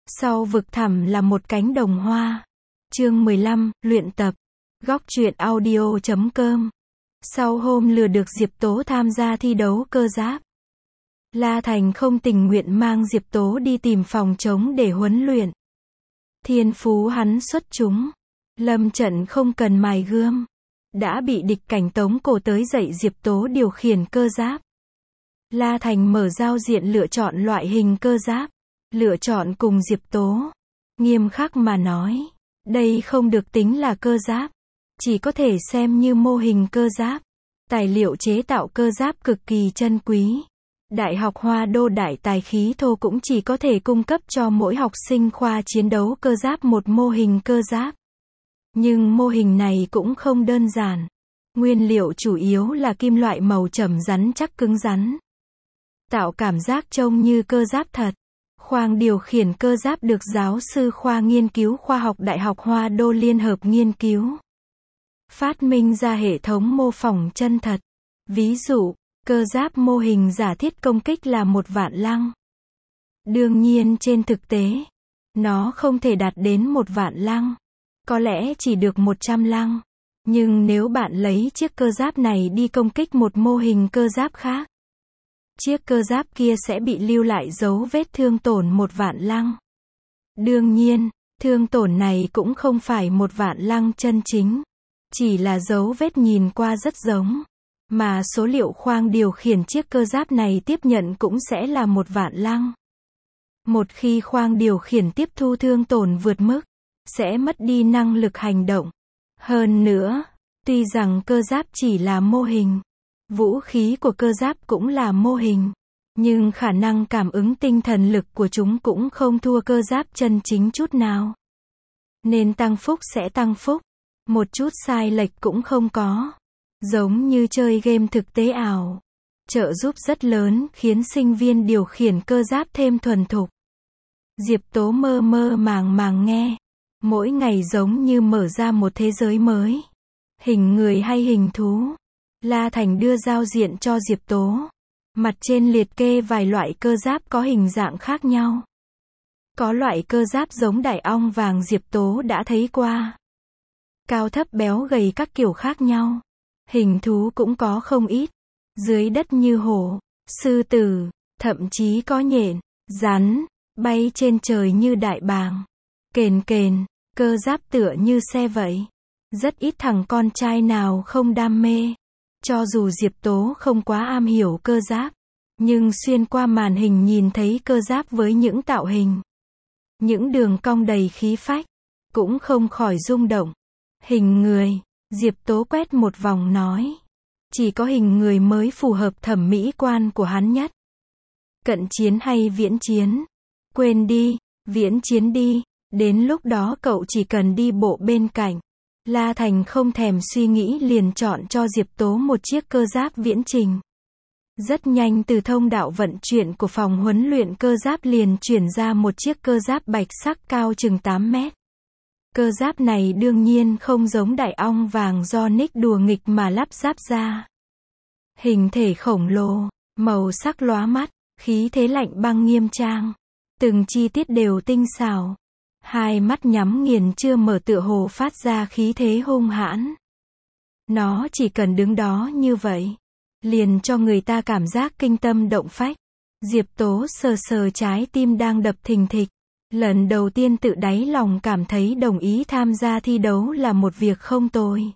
Sau vực thẳm là một cánh đồng hoa. Chương 15, luyện tập. Góc truyện audio.com. Sau hôm lừa được Diệp Tố tham gia thi đấu cơ giáp, La Thành không tình nguyện mang Diệp Tố đi tìm phòng trống để huấn luyện. Thiên phú hắn xuất chúng. Lâm trận không cần mài gươm, đã bị địch cảnh tống cổ tới dạy Diệp Tố điều khiển cơ giáp. La Thành mở giao diện lựa chọn loại hình cơ giáp, lựa chọn cùng Diệp Tố. Nghiêm khắc mà nói, đây không được tính là cơ giáp, chỉ có thể xem như mô hình cơ giáp. Tài liệu chế tạo cơ giáp cực kỳ chân quý. Đại học Hoa Đô Đại Tài Khí Thô cũng chỉ có thể cung cấp cho mỗi học sinh khoa chiến đấu cơ giáp một mô hình cơ giáp. Nhưng mô hình này cũng không đơn giản. Nguyên liệu chủ yếu là kim loại màu trầm rắn chắc cứng rắn, tạo cảm giác trông như cơ giáp thật. Khoang điều khiển cơ giáp được giáo sư khoa nghiên cứu khoa học Đại học Hoa Đô liên hợp nghiên cứu, phát minh ra hệ thống mô phỏng chân thật. Ví dụ, cơ giáp mô hình giả thiết công kích là 1.000.000 lăng. Đương nhiên trên thực tế, nó không thể đạt đến 1.000.000 lăng. Có lẽ chỉ được 100 lăng. Nhưng nếu bạn lấy chiếc cơ giáp này đi công kích một mô hình cơ giáp khác, chiếc cơ giáp kia sẽ bị lưu lại dấu vết thương tổn 1.000.000 lăng. Đương nhiên, thương tổn này cũng không phải 1.000.000 lăng chân chính, chỉ là dấu vết nhìn qua rất giống. Mà số liệu khoang điều khiển chiếc cơ giáp này tiếp nhận cũng sẽ là 1.000.000 lăng. Một khi khoang điều khiển tiếp thu thương tổn vượt mức, sẽ mất đi năng lực hành động. Hơn nữa, tuy rằng cơ giáp chỉ là mô hình, vũ khí của cơ giáp cũng là mô hình, nhưng khả năng cảm ứng tinh thần lực của chúng cũng không thua cơ giáp chân chính chút nào. Nên tăng phúc sẽ tăng phúc, một chút sai lệch cũng không có. Giống như chơi game thực tế ảo, trợ giúp rất lớn khiến sinh viên điều khiển cơ giáp thêm thuần thục. Diệp Tố mơ mơ màng màng nghe, mỗi ngày giống như mở ra một thế giới mới. Hình người hay hình thú? La Thành đưa giao diện cho Diệp Tố. Mặt trên liệt kê vài loại cơ giáp có hình dạng khác nhau. Có loại cơ giáp giống đại ong vàng Diệp Tố đã thấy qua. Cao thấp béo gầy các kiểu khác nhau. Hình thú cũng có không ít. Dưới đất như hổ, sư tử, thậm chí có nhện, rắn, bay trên trời như đại bàng, kền kền, cơ giáp tựa như xe vậy. Rất ít thằng con trai nào không đam mê. Cho dù Diệp Tố không quá am hiểu cơ giáp, nhưng xuyên qua màn hình nhìn thấy cơ giáp với những tạo hình, những đường cong đầy khí phách, cũng không khỏi rung động. Hình người, Diệp Tố quét một vòng nói. Chỉ có hình người mới phù hợp thẩm mỹ quan của hắn nhất. Cận chiến hay viễn chiến? Quên đi, viễn chiến đi, đến lúc đó cậu chỉ cần đi bộ bên cạnh. La Thành không thèm suy nghĩ liền chọn cho Diệp Tố một chiếc cơ giáp viễn trình. Rất nhanh từ thông đạo vận chuyển của phòng huấn luyện cơ giáp liền chuyển ra một chiếc cơ giáp bạch sắc cao chừng 8 mét. Cơ giáp này đương nhiên không giống đại ong vàng do Nick đùa nghịch mà lắp ráp ra. Hình thể khổng lồ, màu sắc lóa mắt, khí thế lạnh băng nghiêm trang. Từng chi tiết đều tinh xảo. Hai mắt nhắm nghiền chưa mở tựa hồ phát ra khí thế hung hãn. Nó chỉ cần đứng đó như vậy, liền cho người ta cảm giác kinh tâm động phách. Diệp Tố sờ sờ trái tim đang đập thình thịch. Lần đầu tiên tự đáy lòng cảm thấy đồng ý tham gia thi đấu là một việc không tồi.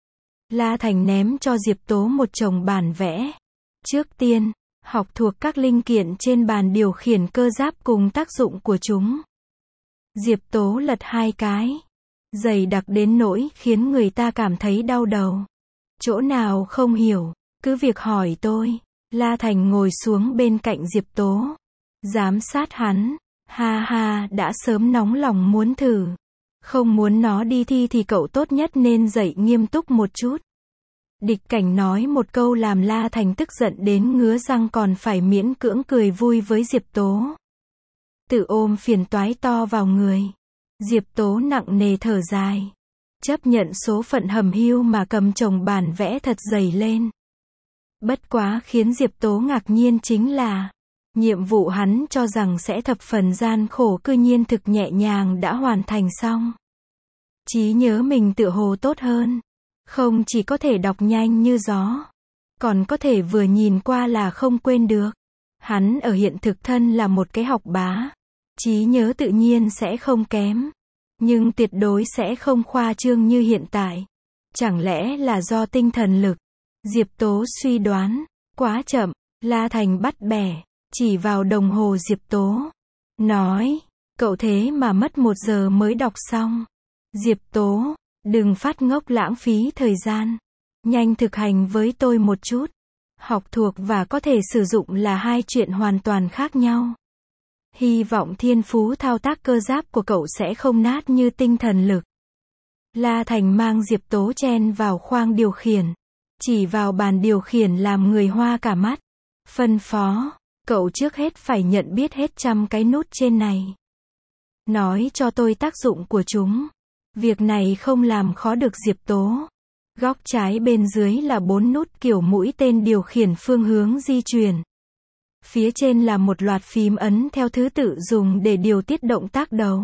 La Thành ném cho Diệp Tố một chồng bản vẽ. Trước tiên, học thuộc các linh kiện trên bàn điều khiển cơ giáp cùng tác dụng của chúng. Diệp Tố lật 2 cái. Dày đặc đến nỗi khiến người ta cảm thấy đau đầu. Chỗ nào không hiểu, cứ việc hỏi tôi. La Thành ngồi xuống bên cạnh Diệp Tố, giám sát hắn. Ha ha, đã sớm nóng lòng muốn thử. Không muốn nó đi thi thì cậu tốt nhất nên dạy nghiêm túc một chút. Địch cảnh nói một câu làm La Thành tức giận đến ngứa răng còn phải miễn cưỡng cười vui với Diệp Tố. Tự ôm phiền toái to vào người. Diệp Tố nặng nề thở dài. Chấp nhận số phận hầm hưu mà cầm chồng bản vẽ thật dày lên. Bất quá khiến Diệp Tố ngạc nhiên chính là, Nhiệm vụ hắn cho rằng sẽ thập phần gian khổ cư nhiên thực nhẹ nhàng đã hoàn thành xong. Trí nhớ mình tựa hồ tốt hơn. Không chỉ có thể đọc nhanh như gió, còn có thể vừa nhìn qua là không quên được. Hắn ở hiện thực thân là một cái học bá. Trí nhớ tự nhiên sẽ không kém. Nhưng tuyệt đối sẽ không khoa trương như hiện tại. Chẳng lẽ là do tinh thần lực? Diệp Tố suy đoán. Quá chậm. La Thành bắt bẻ. Chỉ vào đồng hồ Diệp Tố. Nói. Cậu thế mà mất 1 giờ mới đọc xong. Diệp Tố. Đừng phát ngốc lãng phí thời gian. Nhanh thực hành với tôi một chút. Học thuộc và có thể sử dụng là hai chuyện hoàn toàn khác nhau. Hy vọng thiên phú thao tác cơ giáp của cậu sẽ không nát như tinh thần lực. La Thành mang Diệp Tố chen vào khoang điều khiển. Chỉ vào bàn điều khiển làm người hoa cả mắt. Phân phó. Cậu trước hết phải nhận biết hết 100 cái nút trên này. Nói cho tôi tác dụng của chúng. Việc này không làm khó được Diệp Tố. Góc trái bên dưới là 4 nút kiểu mũi tên điều khiển phương hướng di chuyển. Phía trên là một loạt phím ấn theo thứ tự dùng để điều tiết động tác đầu,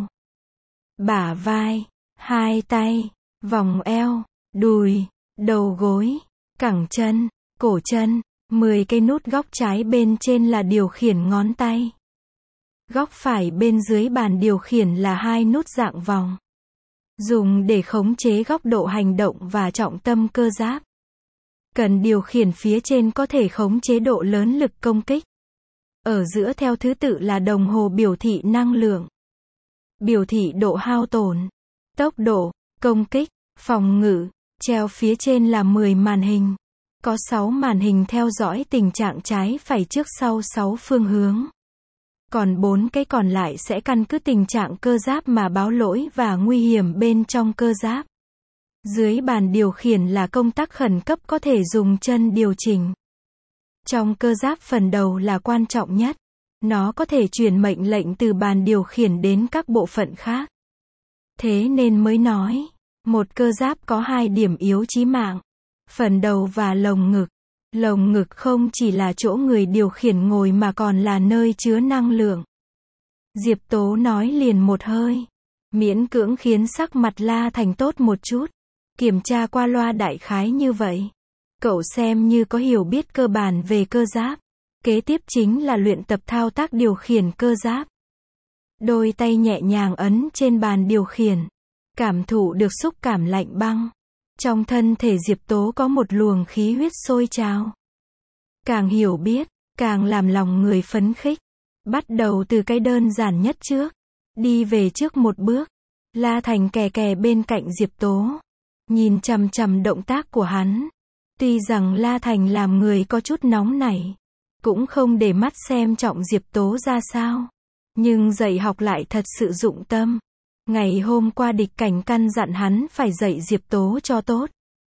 bả vai, hai tay, vòng eo, đùi, đầu gối, cẳng chân, cổ chân. 10 cái nút góc trái bên trên là điều khiển ngón tay. Góc phải bên dưới bàn điều khiển là 2 nút dạng vòng. Dùng để khống chế góc độ hành động và trọng tâm cơ giáp. Cần điều khiển phía trên có thể khống chế độ lớn lực công kích. Ở giữa theo thứ tự là đồng hồ biểu thị năng lượng, biểu thị độ hao tổn, tốc độ, công kích, phòng ngự. Treo phía trên là 10 màn hình. Có 6 màn hình theo dõi tình trạng trái phải trước sau 6 phương hướng. Còn 4 cái còn lại sẽ căn cứ tình trạng cơ giáp mà báo lỗi và nguy hiểm bên trong cơ giáp. Dưới bàn điều khiển là công tắc khẩn cấp có thể dùng chân điều chỉnh. Trong cơ giáp phần đầu là quan trọng nhất. Nó có thể truyền mệnh lệnh từ bàn điều khiển đến các bộ phận khác. Thế nên mới nói, một cơ giáp có 2 điểm yếu chí mạng. Phần đầu và lồng ngực. Lồng ngực không chỉ là chỗ người điều khiển ngồi mà còn là nơi chứa năng lượng. Diệp Tố nói liền một hơi. Miễn cưỡng khiến sắc mặt La Thành tốt một chút. Kiểm tra qua loa đại khái như vậy. Cậu xem như có hiểu biết cơ bản về cơ giáp. Kế tiếp chính là luyện tập thao tác điều khiển cơ giáp. Đôi tay nhẹ nhàng ấn trên bàn điều khiển. Cảm thụ được xúc cảm lạnh băng. Trong thân thể Diệp Tố có một luồng khí huyết sôi trào. Càng hiểu biết, càng làm lòng người phấn khích. Bắt đầu từ cái đơn giản nhất trước. Đi về trước một bước. La Thành kè kè bên cạnh Diệp Tố. Nhìn chằm chằm động tác của hắn. Tuy rằng La Thành làm người có chút nóng nảy. Cũng không để mắt xem trọng Diệp Tố ra sao. Nhưng dạy học lại thật sự dụng tâm. Ngày hôm qua địch cảnh căn dặn hắn phải dạy Diệp Tố cho tốt.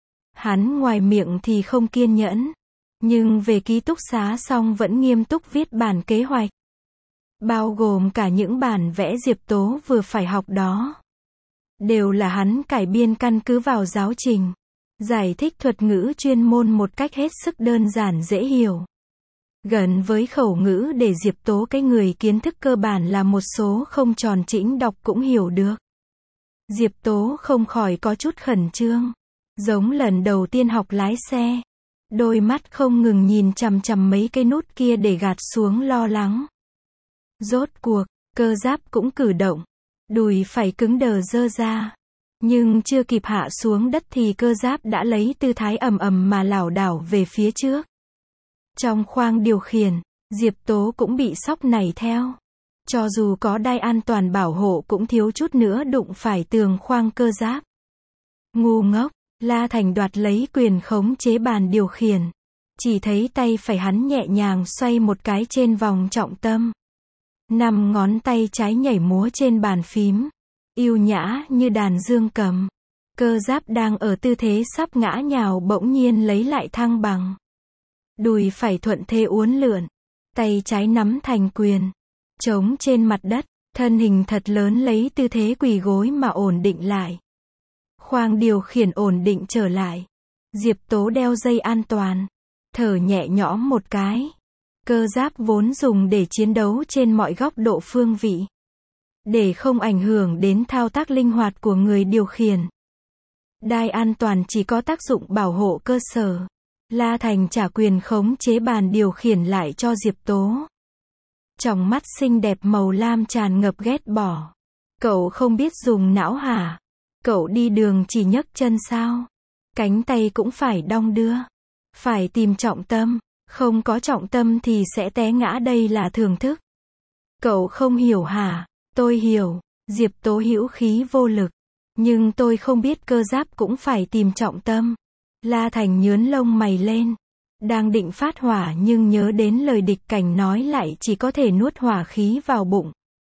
Hắn ngoài miệng thì không kiên nhẫn. Nhưng về ký túc xá xong vẫn nghiêm túc viết bản kế hoạch. Bao gồm cả những bản vẽ Diệp Tố vừa phải học đó. Đều là hắn cải biên căn cứ vào giáo trình. Giải thích thuật ngữ chuyên môn một cách hết sức đơn giản dễ hiểu. Gần với khẩu ngữ để Diệp Tố cái người kiến thức cơ bản là một số không tròn chỉnh đọc cũng hiểu được. Diệp Tố không khỏi có chút khẩn trương. Giống lần đầu tiên học lái xe. Đôi mắt không ngừng nhìn chằm chằm mấy cái nút kia để gạt xuống lo lắng. Rốt cuộc, cơ giáp cũng cử động. Đùi phải cứng đờ giơ ra. Nhưng chưa kịp hạ xuống đất thì cơ giáp đã lấy tư thái ầm ầm mà lảo đảo về phía trước. Trong khoang điều khiển, Diệp Tố cũng bị sóc nảy theo. Cho dù có đai an toàn bảo hộ cũng thiếu chút nữa đụng phải tường khoang cơ giáp. Ngu ngốc, La Thành đoạt lấy quyền khống chế bàn điều khiển. Chỉ thấy tay phải hắn nhẹ nhàng xoay một cái trên vòng trọng tâm. 5 ngón tay trái nhảy múa trên bàn phím. Yêu nhã như đàn dương cầm. Cơ giáp đang ở tư thế sắp ngã nhào bỗng nhiên lấy lại thăng bằng. Đùi phải thuận thế uốn lượn. Tay trái nắm thành quyền. Chống trên mặt đất. Thân hình thật lớn lấy tư thế quỳ gối mà ổn định lại. Khoang điều khiển ổn định trở lại. Diệp Tố đeo dây an toàn. Thở nhẹ nhõm một cái. Cơ giáp vốn dùng để chiến đấu trên mọi góc độ phương vị. Để không ảnh hưởng đến thao tác linh hoạt của người điều khiển. Đai an toàn chỉ có tác dụng bảo hộ cơ sở. La Thành trả quyền khống chế bàn điều khiển lại cho Diệp Tố. Tròng mắt xinh đẹp màu lam tràn ngập ghét bỏ. Cậu không biết dùng não hả? Cậu đi đường chỉ nhấc chân sao? Cánh tay cũng phải đong đưa. Phải tìm trọng tâm. Không có trọng tâm thì sẽ té ngã, đây là thưởng thức. Cậu không hiểu hả? Tôi hiểu. Diệp Tố hữu khí vô lực. Nhưng tôi không biết cơ giáp cũng phải tìm trọng tâm. La Thành nhướn lông mày lên. Đang định phát hỏa nhưng nhớ đến lời địch cảnh nói lại chỉ có thể nuốt hỏa khí vào bụng.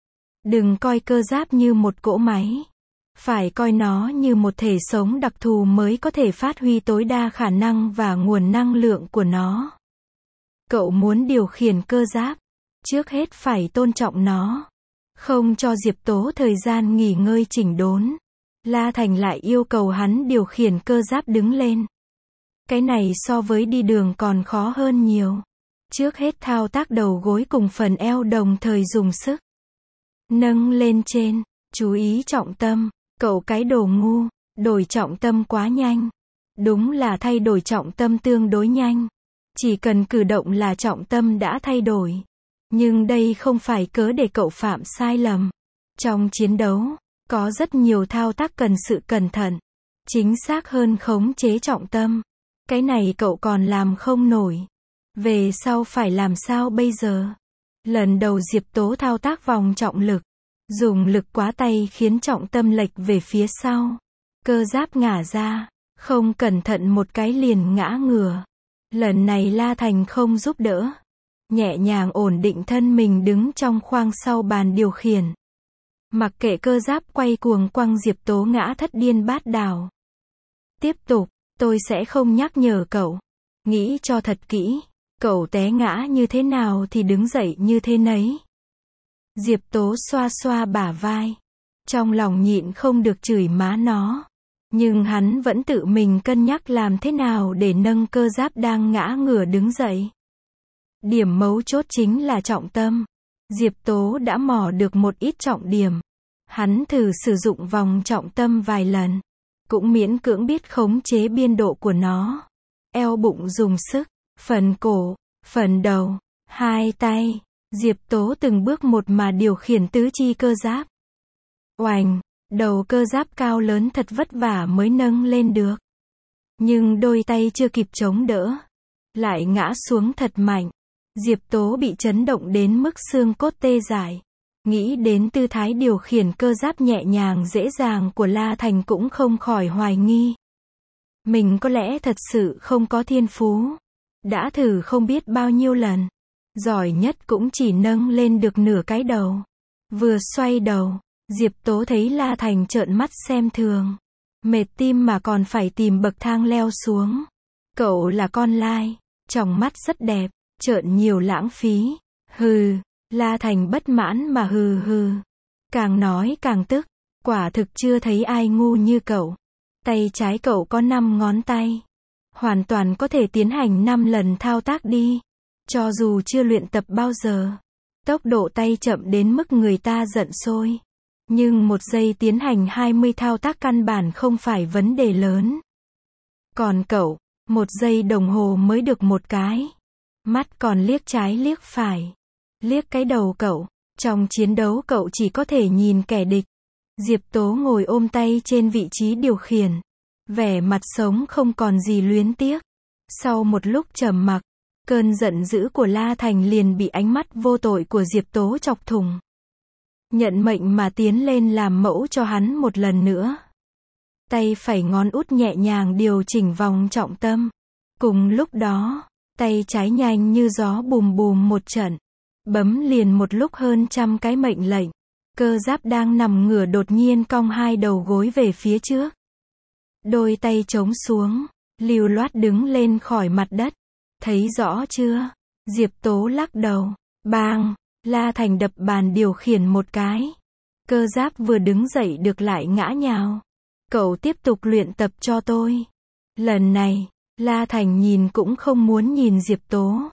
Đừng coi cơ giáp như một cỗ máy. Phải coi nó như một thể sống đặc thù mới có thể phát huy tối đa khả năng và nguồn năng lượng của nó. Cậu muốn điều khiển cơ giáp, trước hết phải tôn trọng nó. Không cho Diệp Tố thời gian nghỉ ngơi chỉnh đốn. La Thành lại yêu cầu hắn điều khiển cơ giáp đứng lên. Cái này so với đi đường còn khó hơn nhiều. Trước hết thao tác đầu gối cùng phần eo đồng thời dùng sức. Nâng lên trên, chú ý trọng tâm, cậu cái đồ ngu, đổi trọng tâm quá nhanh. Đúng là thay đổi trọng tâm tương đối nhanh. Chỉ cần cử động là trọng tâm đã thay đổi. Nhưng đây không phải cớ để cậu phạm sai lầm. Trong chiến đấu, có rất nhiều thao tác cần sự cẩn thận. Chính xác hơn khống chế trọng tâm. Cái này cậu còn làm không nổi. Về sau phải làm sao bây giờ? Lần đầu Diệp Tố thao tác vòng trọng lực. Dùng lực quá tay khiến trọng tâm lệch về phía sau. Cơ giáp ngả ra. Không cẩn thận một cái liền ngã ngửa. Lần này La Thành không giúp đỡ. Nhẹ nhàng ổn định thân mình đứng trong khoang sau bàn điều khiển. Mặc kệ cơ giáp quay cuồng quăng Diệp Tố ngã thất điên bát đảo. Tiếp tục, tôi sẽ không nhắc nhở cậu. Nghĩ cho thật kỹ, cậu té ngã như thế nào thì đứng dậy như thế nấy. Diệp Tố xoa xoa bả vai. Trong lòng nhịn không được chửi má nó. Nhưng hắn vẫn tự mình cân nhắc làm thế nào để nâng cơ giáp đang ngã ngửa đứng dậy. Điểm mấu chốt chính là trọng tâm. Diệp Tố đã mò được một ít trọng điểm. Hắn thử sử dụng vòng trọng tâm vài lần. Cũng miễn cưỡng biết khống chế biên độ của nó. Eo bụng dùng sức, phần cổ, phần đầu, hai tay. Diệp Tố từng bước một mà điều khiển tứ chi cơ giáp. Oành, đầu cơ giáp cao lớn thật vất vả mới nâng lên được. Nhưng đôi tay chưa kịp chống đỡ. Lại ngã xuống thật mạnh. Diệp Tố bị chấn động đến mức xương cốt tê dại. Nghĩ đến tư thái điều khiển cơ giáp nhẹ nhàng dễ dàng của La Thành cũng không khỏi hoài nghi. Mình có lẽ thật sự không có thiên phú. Đã thử không biết bao nhiêu lần. Giỏi nhất cũng chỉ nâng lên được nửa cái đầu. Vừa xoay đầu, Diệp Tố thấy La Thành trợn mắt xem thường. Mệt tim mà còn phải tìm bậc thang leo xuống. Cậu là con lai, tròng mắt rất đẹp, trợn nhiều lãng phí. Hừ, La Thành bất mãn mà hừ hừ. Càng nói càng tức, quả thực chưa thấy ai ngu như cậu. Tay trái cậu có 5 ngón tay. Hoàn toàn có thể tiến hành 5 lần thao tác đi. Cho dù chưa luyện tập bao giờ. Tốc độ tay chậm đến mức người ta giận sôi. Nhưng 1 giây tiến hành 20 thao tác căn bản không phải vấn đề lớn. Còn cậu, 1 giây đồng hồ mới được 1 cái. Mắt còn liếc trái liếc phải. Liếc cái đầu cậu. Trong chiến đấu cậu chỉ có thể nhìn kẻ địch. Diệp Tố ngồi ôm tay trên vị trí điều khiển. Vẻ mặt sống không còn gì luyến tiếc. Sau một lúc trầm mặc, cơn giận dữ của La Thành liền bị ánh mắt vô tội của Diệp Tố chọc thủng. Nhận mệnh mà tiến lên làm mẫu cho hắn một lần nữa. Tay phải ngón út nhẹ nhàng điều chỉnh vòng trọng tâm. Cùng lúc đó, tay trái nhanh như gió bùm bùm một trận. Bấm liền một lúc hơn 100 cái mệnh lệnh. Cơ giáp đang nằm ngửa đột nhiên cong 2 đầu gối về phía trước. Đôi tay chống xuống, lưu loát đứng lên khỏi mặt đất. Thấy rõ chưa? Diệp Tố lắc đầu. Bang! La Thành đập bàn điều khiển một cái. Cơ giáp vừa đứng dậy được lại ngã nhào. Cậu tiếp tục luyện tập cho tôi. Lần này, La Thành nhìn cũng không muốn nhìn Diệp Tố.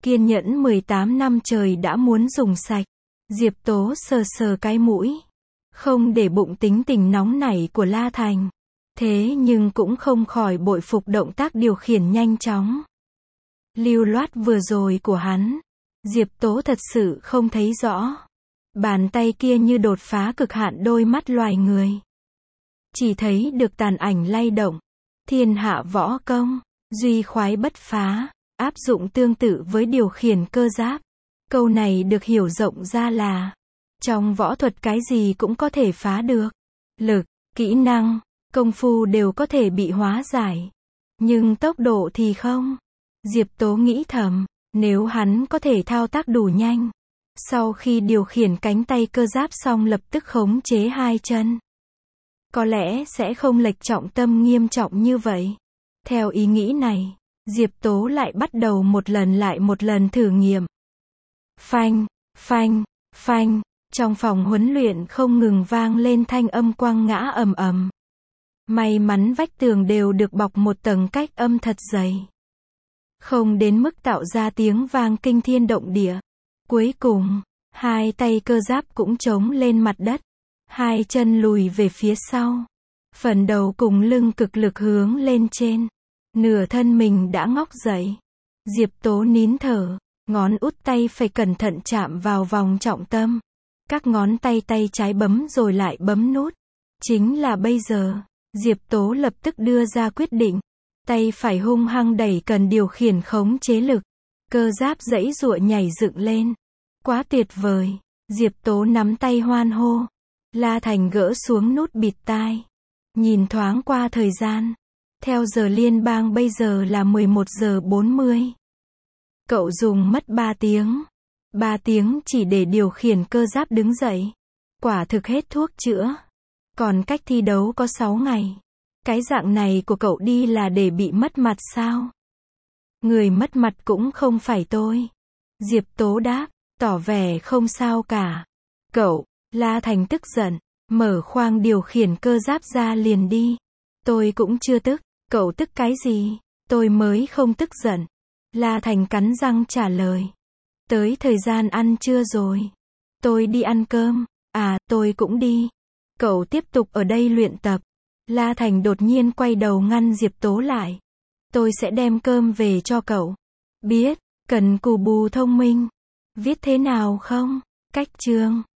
Kiên nhẫn 18 năm trời đã muốn dùng sạch. Diệp Tố sờ sờ cái mũi. Không để bụng tính tình nóng nảy của La Thành. Thế nhưng cũng không khỏi bội phục động tác điều khiển nhanh chóng, lưu loát vừa rồi của hắn. Diệp Tố thật sự không thấy rõ. Bàn tay kia như đột phá cực hạn đôi mắt loài người. Chỉ thấy được tàn ảnh lay động. Thiên hạ võ công, duy khoái bất phá, áp dụng tương tự với điều khiển cơ giáp. Câu này được hiểu rộng ra là, trong võ thuật cái gì cũng có thể phá được. Lực, kỹ năng, công phu đều có thể bị hóa giải. Nhưng tốc độ thì không. Diệp Tố nghĩ thầm, nếu hắn có thể thao tác đủ nhanh, sau khi điều khiển cánh tay cơ giáp xong lập tức khống chế hai chân, có lẽ sẽ không lệch trọng tâm nghiêm trọng như vậy. Theo ý nghĩ này, Diệp Tố lại bắt đầu một lần lại một lần thử nghiệm. Phanh, phanh, phanh, trong phòng huấn luyện không ngừng vang lên thanh âm quăng ngã ầm ầm. May mắn vách tường đều được bọc một tầng cách âm thật dày, không đến mức tạo ra tiếng vang kinh thiên động địa. Cuối cùng, hai tay cơ giáp cũng chống lên mặt đất, hai chân lùi về phía sau, phần đầu cùng lưng cực lực hướng lên trên, nửa thân mình đã ngóc dậy. Diệp Tố nín thở, ngón út tay phải cẩn thận chạm vào vòng trọng tâm, các ngón tay trái bấm rồi lại bấm nút. Chính là bây giờ, Diệp Tố lập tức đưa ra quyết định, tay phải hung hăng đẩy cần điều khiển khống chế lực, cơ giáp giãy giụa nhảy dựng lên. Quá tuyệt vời, Diệp Tố nắm tay hoan hô. La Thành gỡ xuống nút bịt tai, nhìn thoáng qua thời gian, theo giờ liên bang bây giờ là 11 giờ 40. Cậu dùng mất 3 tiếng. 3 tiếng chỉ để điều khiển cơ giáp đứng dậy. Quả thực hết thuốc chữa. Còn cách thi đấu có 6 ngày. Cái dạng này của cậu đi là để bị mất mặt sao? Người mất mặt cũng không phải tôi. Diệp Tố đáp, tỏ vẻ không sao cả. Cậu, La Thành tức giận, mở khoang điều khiển cơ giáp ra liền đi. Tôi cũng chưa tức, cậu tức cái gì? Tôi mới không tức giận. La Thành cắn răng trả lời. Tới thời gian ăn trưa rồi. Tôi đi ăn cơm. À, tôi cũng đi. Cậu tiếp tục ở đây luyện tập. La Thành đột nhiên quay đầu ngăn Diệp Tố lại. Tôi sẽ đem cơm về cho cậu. Biết, cần cù bù thông minh. Viết thế nào không? Cách chương.